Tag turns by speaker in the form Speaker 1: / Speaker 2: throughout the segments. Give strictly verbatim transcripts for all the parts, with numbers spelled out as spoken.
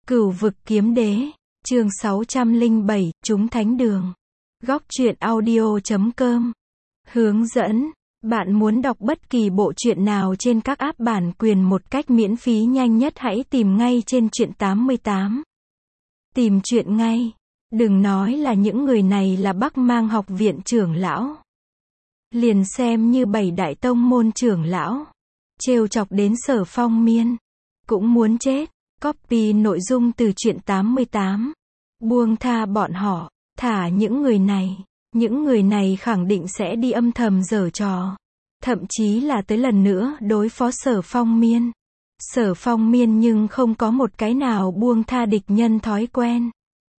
Speaker 1: Cửu vực kiếm đế, chương sáu trăm lẻ bảy, chúng thánh đường. Góc truyện audio chấm com. Hướng dẫn, bạn muốn đọc bất kỳ bộ truyện nào trên các app bản quyền một cách miễn phí nhanh nhất hãy tìm ngay trên truyện tám mươi tám. Tìm truyện ngay. Đừng nói là những người này là Bắc Mang học viện trưởng lão. Liền xem như bảy đại tông môn trưởng lão. Trêu chọc đến Sở Phong Miên. Cũng muốn chết. Copy nội dung từ truyện tám mươi tám. Buông tha bọn họ, thả những người này. Những người này khẳng định sẽ đi âm thầm giở trò. Thậm chí là tới lần nữa đối phó Sở Phong Miên. Sở Phong Miên nhưng không có một cái nào buông tha địch nhân thói quen.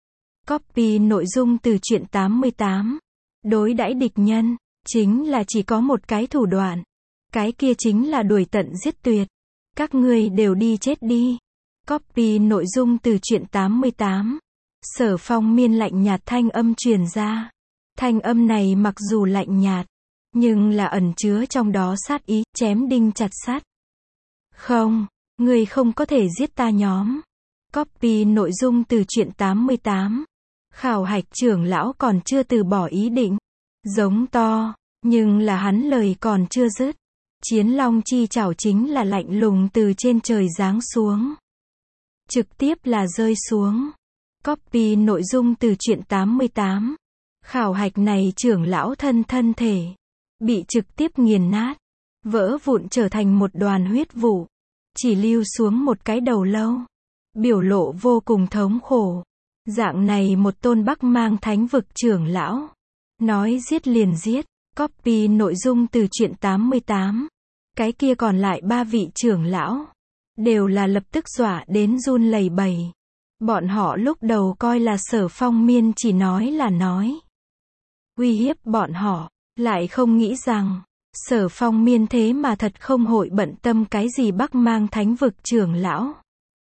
Speaker 1: Copy nội dung từ truyện tám mươi tám. Đối đãi địch nhân, chính là chỉ có một cái thủ đoạn. Cái kia chính là đuổi tận giết tuyệt. Các ngươi đều đi chết đi. Copy nội dung từ truyện tám mươi tám. Sở Phong Miên lạnh nhạt thanh âm truyền ra. Thanh âm này mặc dù lạnh nhạt, nhưng là ẩn chứa trong đó sát ý, chém đinh chặt sắt. Không, ngươi không có thể giết ta nhóm. Copy nội dung từ truyện tám mươi tám. Khảo hạch trưởng lão còn chưa từ bỏ ý định. Giống to, nhưng là hắn lời còn chưa dứt. Chiến long chi chảo chính là lạnh lùng từ trên trời giáng xuống. Trực tiếp là rơi xuống. Copy nội dung từ truyện tám mươi tám. Khảo hạch này trưởng lão thân thân thể. Bị trực tiếp nghiền nát. Vỡ vụn trở thành một đoàn huyết vụ. Chỉ lưu xuống một cái đầu lâu. Biểu lộ vô cùng thống khổ. Dạng này một tôn Bắc Mang thánh vực trưởng lão. Nói giết liền giết. Copy nội dung từ truyện tám mươi tám. Cái kia còn lại ba vị trưởng lão. Đều là lập tức dọa đến run lẩy bẩy. Bọn họ lúc đầu coi là Sở Phong Miên chỉ nói là nói. Uy hiếp bọn họ. Lại không nghĩ rằng. Sở Phong Miên thế mà thật không hội bận tâm cái gì Bắc Mang thánh vực trưởng lão.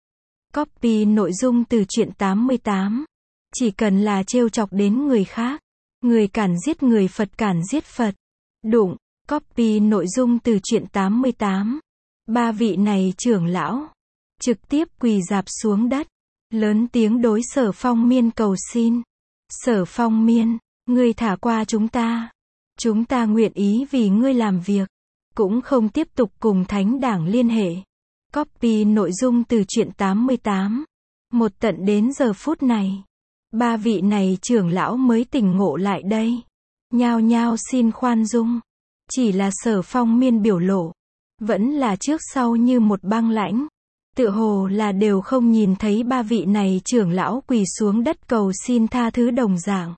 Speaker 1: Copy nội dung từ truyện tám mươi tám. Chỉ cần là trêu chọc đến người khác. Người cản giết người, Phật cản giết Phật. Đụng. Copy nội dung từ truyện tám mươi tám. Ba vị này trưởng lão. Trực tiếp quỳ rạp xuống đất. Lớn tiếng đối Sở Phong Miên cầu xin. Sở Phong Miên, ngươi thả qua chúng ta. Chúng ta nguyện ý vì ngươi làm việc. Cũng không tiếp tục cùng thánh đảng liên hệ. Copy nội dung từ truyện tám mươi tám. Một tận đến giờ phút này. Ba vị này trưởng lão mới tỉnh ngộ lại đây. Nhao nhao xin khoan dung. Chỉ là Sở Phong Miên biểu lộ. Vẫn là trước sau như một băng lãnh. Tựa hồ là đều không nhìn thấy ba vị này trưởng lão quỳ xuống đất cầu xin tha thứ đồng dạng.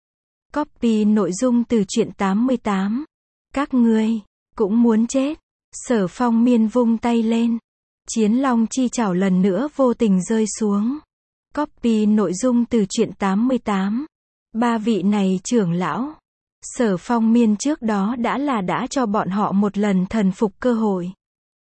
Speaker 1: Copy nội dung từ truyện tám mươi tám. Các ngươi, cũng muốn chết. Sở Phong Miên vung tay lên. Chiến long chi chảo lần nữa vô tình rơi xuống. Copy nội dung từ truyện tám mươi tám. Ba vị này trưởng lão. Sở Phong Miên trước đó đã là đã cho bọn họ một lần thần phục cơ hội.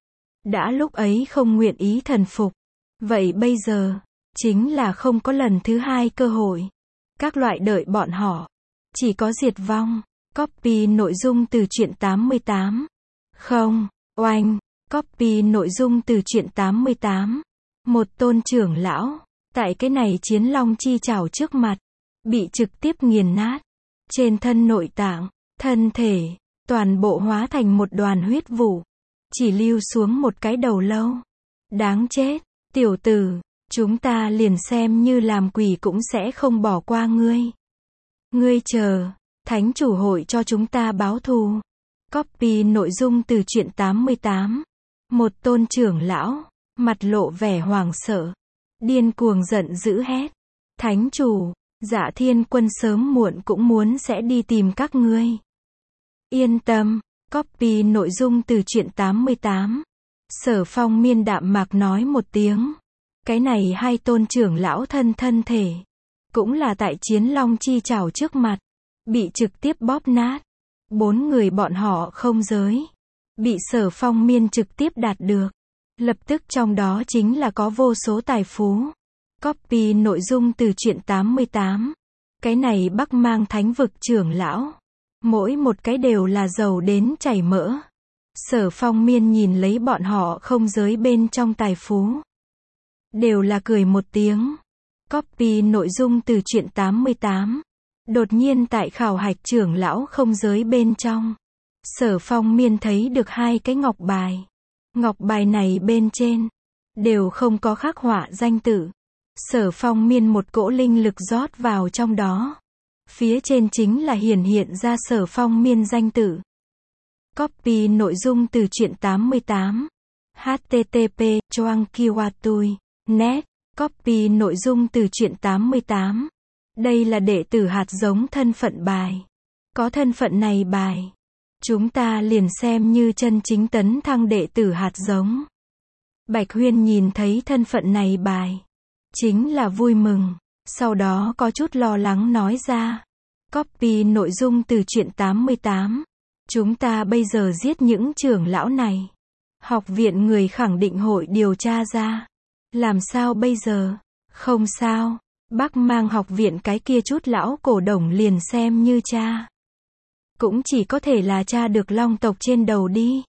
Speaker 1: Đã lúc ấy không nguyện ý thần phục. Vậy bây giờ, chính là không có lần thứ hai cơ hội. Các loại đợi bọn họ. Chỉ có diệt vong. Copy nội dung từ truyện tám mươi tám. Không, oanh. Copy nội dung từ truyện tám mươi tám. Một tôn trưởng lão. Tại cái này chiến long chi chảo trước mặt. Bị trực tiếp nghiền nát. Trên thân nội tạng, thân thể, toàn bộ hóa thành một đoàn huyết vụ. Chỉ lưu xuống một cái đầu lâu. Đáng chết, tiểu tử, chúng ta liền xem như làm quỷ cũng sẽ không bỏ qua ngươi. Ngươi chờ, thánh chủ hội cho chúng ta báo thù. Copy nội dung từ truyện tám mươi tám. Một tôn trưởng lão, mặt lộ vẻ hoảng sợ. Điên cuồng giận dữ hét. Thánh chủ, Dạ Thiên Quân sớm muộn cũng muốn sẽ đi tìm các ngươi. Yên tâm. Copy nội dung từ truyện tám mươi tám. Sở Phong Miên đạm mạc nói một tiếng. Cái này hai tôn trưởng lão thân thân thể. Cũng là tại chiến long chi chảo trước mặt. Bị trực tiếp bóp nát. Bốn người bọn họ không giới. Bị Sở Phong Miên trực tiếp đạt được. Lập tức trong đó chính là có vô số tài phú. Copy nội dung từ truyện tám mươi tám. Cái này Bắc Mang thánh vực trưởng lão. Mỗi một cái đều là giàu đến chảy mỡ. Sở Phong Miên nhìn lấy bọn họ không giới bên trong tài phú. đều là cười một tiếng. Copy nội dung từ truyện tám mươi tám. Đột nhiên tại khảo hạch trưởng lão không giới bên trong, Sở Phong Miên thấy được hai cái ngọc bài. Ngọc bài này bên trên đều không có khắc họa danh tự. Sở Phong Miên một cỗ linh lực rót vào trong đó. Phía trên chính là hiển hiện ra Sở Phong Miên danh tự. Copy nội dung từ truyện tám mươi tám. H T T P choang kiwatui net. Copy nội dung từ truyện tám mươi tám. Đây là đệ tử hạt giống thân phận bài. Có thân phận này bài, chúng ta liền xem như chân chính tấn thăng đệ tử hạt giống. Bạch Huyên nhìn thấy thân phận này bài, chính là vui mừng, sau đó có chút lo lắng nói ra. Copy nội dung từ truyện tám mươi tám. Chúng ta bây giờ giết những trưởng lão này, học viện người khẳng định hội điều tra ra. Làm sao bây giờ? Không sao, Bắc Mang học viện cái kia chút lão cổ đồng liền xem như cha. Cũng chỉ có thể là cha được long tộc trên đầu đi.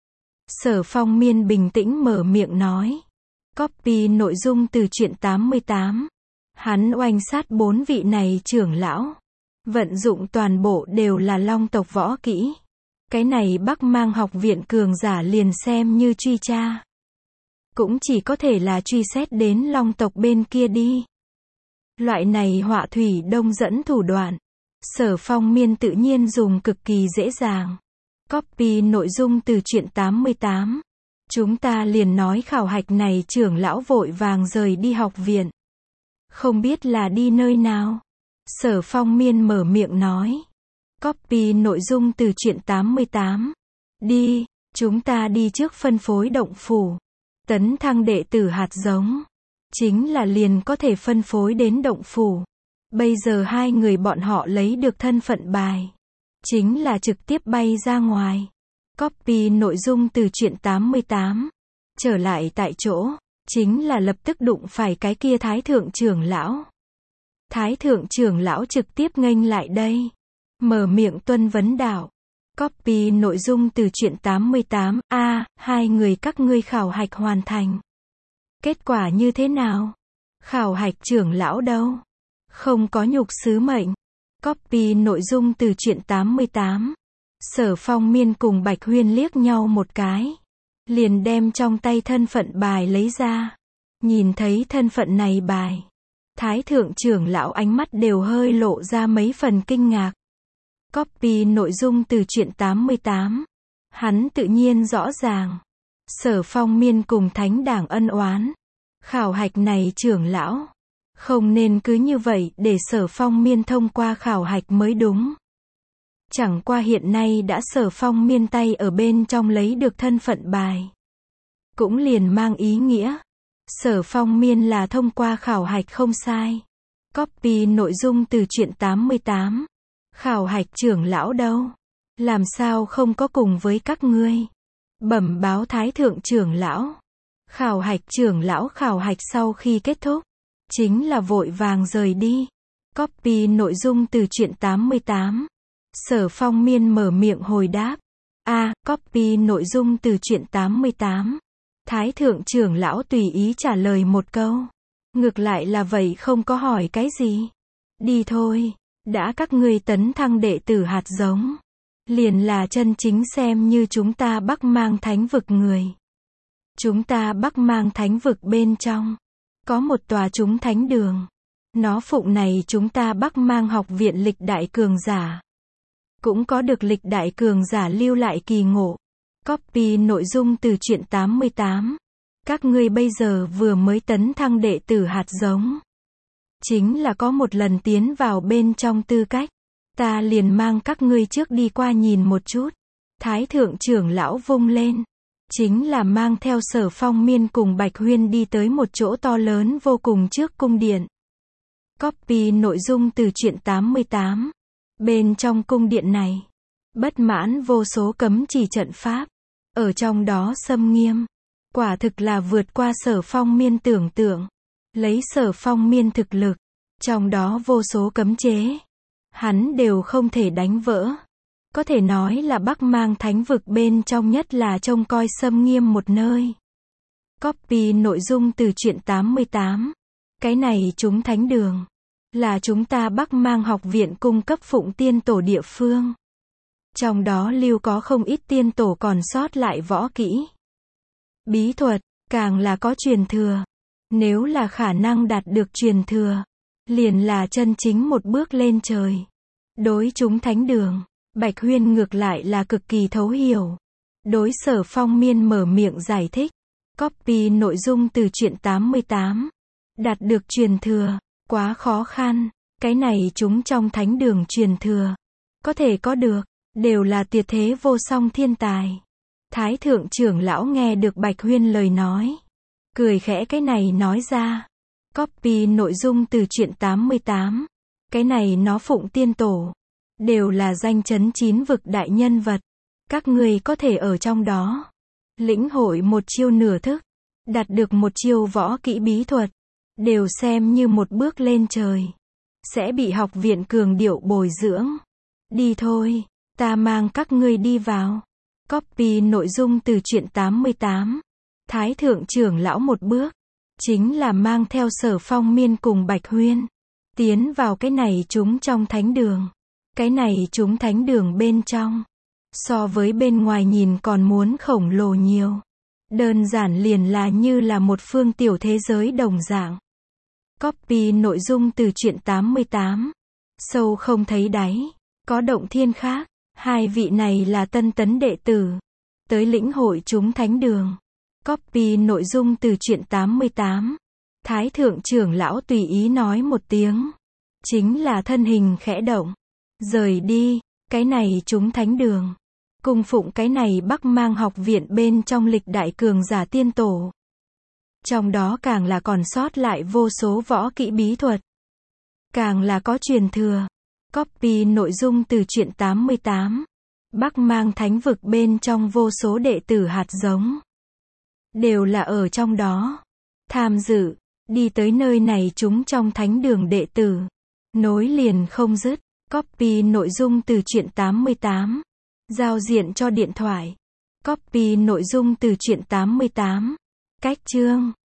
Speaker 1: Sở Phong Miên bình tĩnh mở miệng nói. Copy nội dung từ truyện tám mươi tám. Hắn oanh sát bốn vị này trưởng lão. Vận dụng toàn bộ đều là long tộc võ kỹ. Cái này Bắc Mang học viện cường giả liền xem như truy tra. Cũng chỉ có thể là truy xét đến long tộc bên kia đi. Loại này họa thủy đông dẫn thủ đoạn, Sở Phong Miên tự nhiên dùng cực kỳ dễ dàng. Copy nội dung từ truyện tám mươi tám. Chúng ta liền nói khảo hạch này trưởng lão vội vàng rời đi học viện. Không biết là đi nơi nào. Sở Phong Miên mở miệng nói. Copy nội dung từ truyện tám mươi tám. Đi, chúng ta đi trước phân phối động phủ. Tấn thăng đệ tử hạt giống. Chính là liền có thể phân phối đến động phủ. Bây giờ hai người bọn họ lấy được thân phận bài. Chính là trực tiếp bay ra ngoài. Copy nội dung từ truyện tám mươi tám. Trở lại tại chỗ. Chính là lập tức đụng phải cái kia thái thượng trưởng lão. Thái thượng trưởng lão trực tiếp nghênh lại đây. Mở miệng tuân vấn đạo. Copy nội dung từ truyện tám mươi tám. A, à, hai người các ngươi khảo hạch hoàn thành. Kết quả như thế nào? Khảo hạch trưởng lão đâu? Không có nhục sứ mệnh. Copy nội dung từ truyện tám mươi tám. Sở Phong Miên cùng Bạch Huyên liếc nhau một cái. Liền đem trong tay thân phận bài lấy ra. Nhìn thấy thân phận này bài. Thái thượng trưởng lão ánh mắt đều hơi lộ ra mấy phần kinh ngạc. Copy nội dung từ truyện tám mươi tám. Hắn tự nhiên rõ ràng. Sở Phong Miên cùng thánh đảng ân oán. Khảo hạch này trưởng lão. Không nên cứ như vậy để Sở Phong Miên thông qua khảo hạch mới đúng. Chẳng qua hiện nay đã Sở Phong Miên tay ở bên trong lấy được thân phận bài. Cũng liền mang ý nghĩa. Sở Phong Miên là thông qua khảo hạch không sai. Copy nội dung từ truyện tám mươi tám. Khảo hạch trưởng lão đâu? Làm sao không có cùng với các ngươi? Bẩm báo thái thượng trưởng lão. Khảo hạch trưởng lão khảo hạch sau khi kết thúc. Chính là vội vàng rời đi. Copy nội dung từ truyện tám mươi tám. Sở Phong Miên mở miệng hồi đáp. A, à, copy nội dung từ truyện tám mươi tám. Thái thượng trưởng lão tùy ý trả lời một câu. Ngược lại là vậy không có hỏi cái gì. Đi thôi, đã các ngươi tấn thăng đệ tử hạt giống. Liền là chân chính xem như chúng ta Bắc Mang thánh vực người. Chúng ta Bắc Mang thánh vực bên trong. Có một tòa chúng thánh đường. Nó phụng này chúng ta Bắc Mang học viện lịch đại cường giả. Cũng có được lịch đại cường giả lưu lại kỳ ngộ. Copy nội dung từ truyện tám mươi tám. Các ngươi bây giờ vừa mới tấn thăng đệ tử hạt giống. Chính là có một lần tiến vào bên trong tư cách. Ta liền mang các ngươi trước đi qua nhìn một chút. Thái thượng trưởng lão vung lên. Chính là mang theo Sở Phong Miên cùng Bạch Huyên đi tới một chỗ to lớn vô cùng trước cung điện. Copy nội dung từ truyện tám mươi tám. Bên trong cung điện này, bất mãn vô số cấm chỉ trận pháp. Ở trong đó xâm nghiêm. Quả thực là vượt qua Sở Phong Miên tưởng tượng. Lấy Sở Phong Miên thực lực. Trong đó vô số cấm chế. Hắn đều không thể đánh vỡ. Có thể nói là Bắc Mang thánh vực bên trong nhất là trông coi xâm nghiêm một nơi. Copy nội dung từ truyện tám mươi tám. Cái này chúng thánh đường. Là chúng ta Bắc Mang học viện cung cấp phụng tiên tổ địa phương. Trong đó lưu có không ít tiên tổ còn sót lại võ kỹ, bí thuật, càng là có truyền thừa. Nếu là khả năng đạt được truyền thừa, liền là chân chính một bước lên trời. Đối chúng thánh đường, Bạch Huyên ngược lại là cực kỳ thấu hiểu. Đối Sở Phong Miên mở miệng giải thích. Copy nội dung từ truyện tám mươi tám. Đạt được truyền thừa, quá khó khăn. Cái này chúng trong thánh đường truyền thừa, có thể có được, đều là tuyệt thế vô song thiên tài. Thái thượng trưởng lão nghe được Bạch Huyên lời nói, cười khẽ cái này nói ra. Copy nội dung từ truyện tám mươi tám. Cái này nó phụng tiên tổ, đều là danh chấn chín vực đại nhân vật. Các người có thể ở trong đó, lĩnh hội một chiêu nửa thức, đạt được một chiêu võ kỹ bí thuật, đều xem như một bước lên trời. Sẽ bị học viện cường điệu bồi dưỡng. Đi thôi, ta mang các ngươi đi vào. Copy nội dung từ truyện tám mươi tám. Thái thượng trưởng lão một bước, chính là mang theo Sở Phong Miên cùng Bạch Huyên, tiến vào cái này chúng trong thánh đường. Cái này chúng thánh đường bên trong, so với bên ngoài nhìn còn muốn khổng lồ nhiều. Đơn giản liền là như là một phương tiểu thế giới đồng dạng. Copy nội dung từ truyện tám mươi tám. Sâu không thấy đáy, có động thiên khác. Hai vị này là tân tấn đệ tử, tới lĩnh hội chúng thánh đường. Copy nội dung từ truyện tám mươi tám. Thái thượng trưởng lão tùy ý nói một tiếng, chính là thân hình khẽ động, rời đi. Cái này chúng thánh đường, cung phụng cái này Bắc Mang học viện bên trong lịch đại cường giả tiên tổ. Trong đó càng là còn sót lại vô số võ kỹ bí thuật, càng là có truyền thừa. Copy nội dung từ truyện tám mươi tám. Bắc Mang thánh vực bên trong vô số đệ tử hạt giống, đều là ở trong đó tham dự. Đi tới nơi này chúng trong thánh đường đệ tử, nối liền không dứt. Copy nội dung từ truyện tám mươi tám. Giao diện cho điện thoại. Copy nội dung từ truyện tám mươi tám. Cách chương